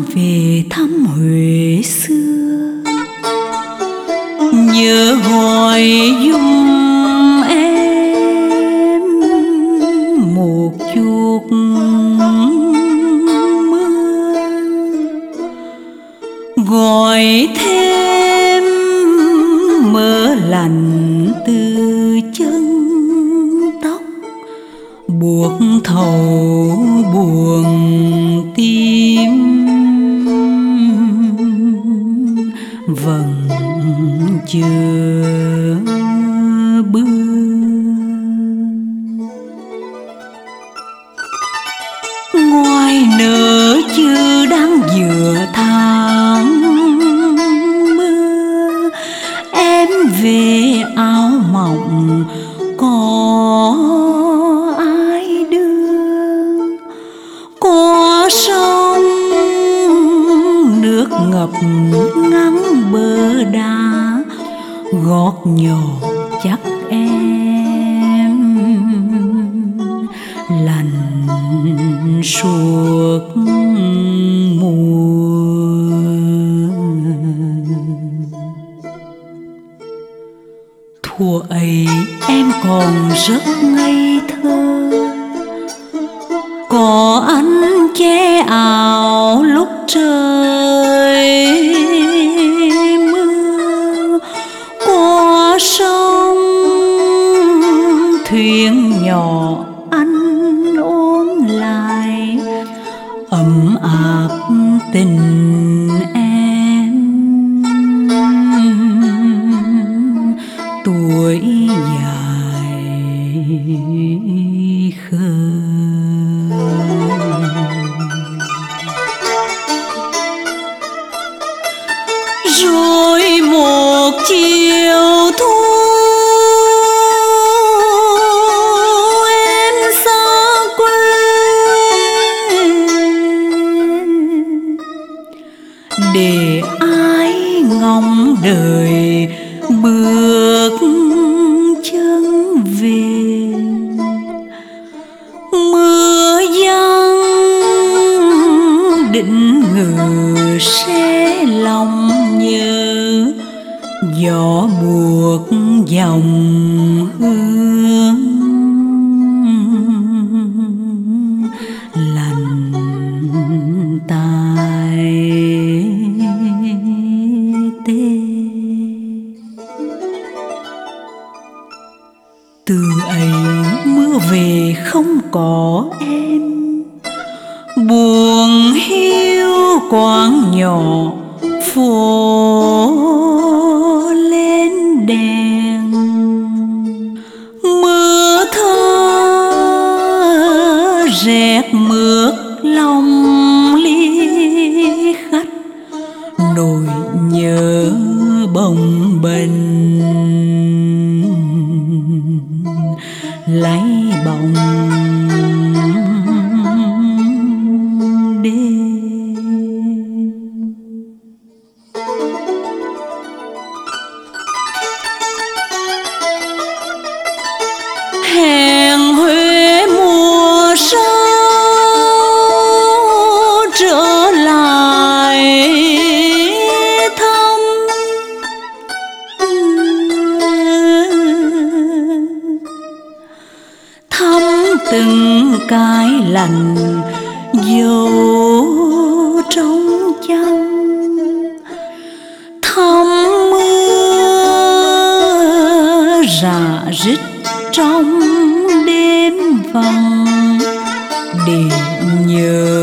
về thăm Huế xưa, nhớ gọi giùm em một chút mưa, gọi thêm mơ lành từ chân tóc, buộc thầu buồn tim vẫn chưa bước. Ngoài nở chưa đang giữa tháng mưa, em về áo mộng có ai đưa, qua sông nước ngập ngắn bờ đá, gót nhỏ chắc em lành suốt mùa. Thuở ấy em còn rất ngây thơ, có anh che áo lúc trời mưa, qua sông thuyền nhỏ anh ôm lại, ấm áp tình em tuổi dài khờ. Rồi một chiều thu em xa quê, để ai ngóng đợi bước chân về. Mưa giăng định ngự sẽ lòng nhớ, gió buộc dòng hương lành tai tê. Từ ấy mưa về không có em, buồn hiu quán nhỏ phố lên đèn. Mưa thơ rét mướt lòng ly khách, nỗi nhớ bồng bềnh lấy bóng đêm. Hẹn Huế mùa sau trở lại thăm, thăm từng cái lành dấu trong chăn, thăm mưa rả rích trong đêm vắng, để nhớ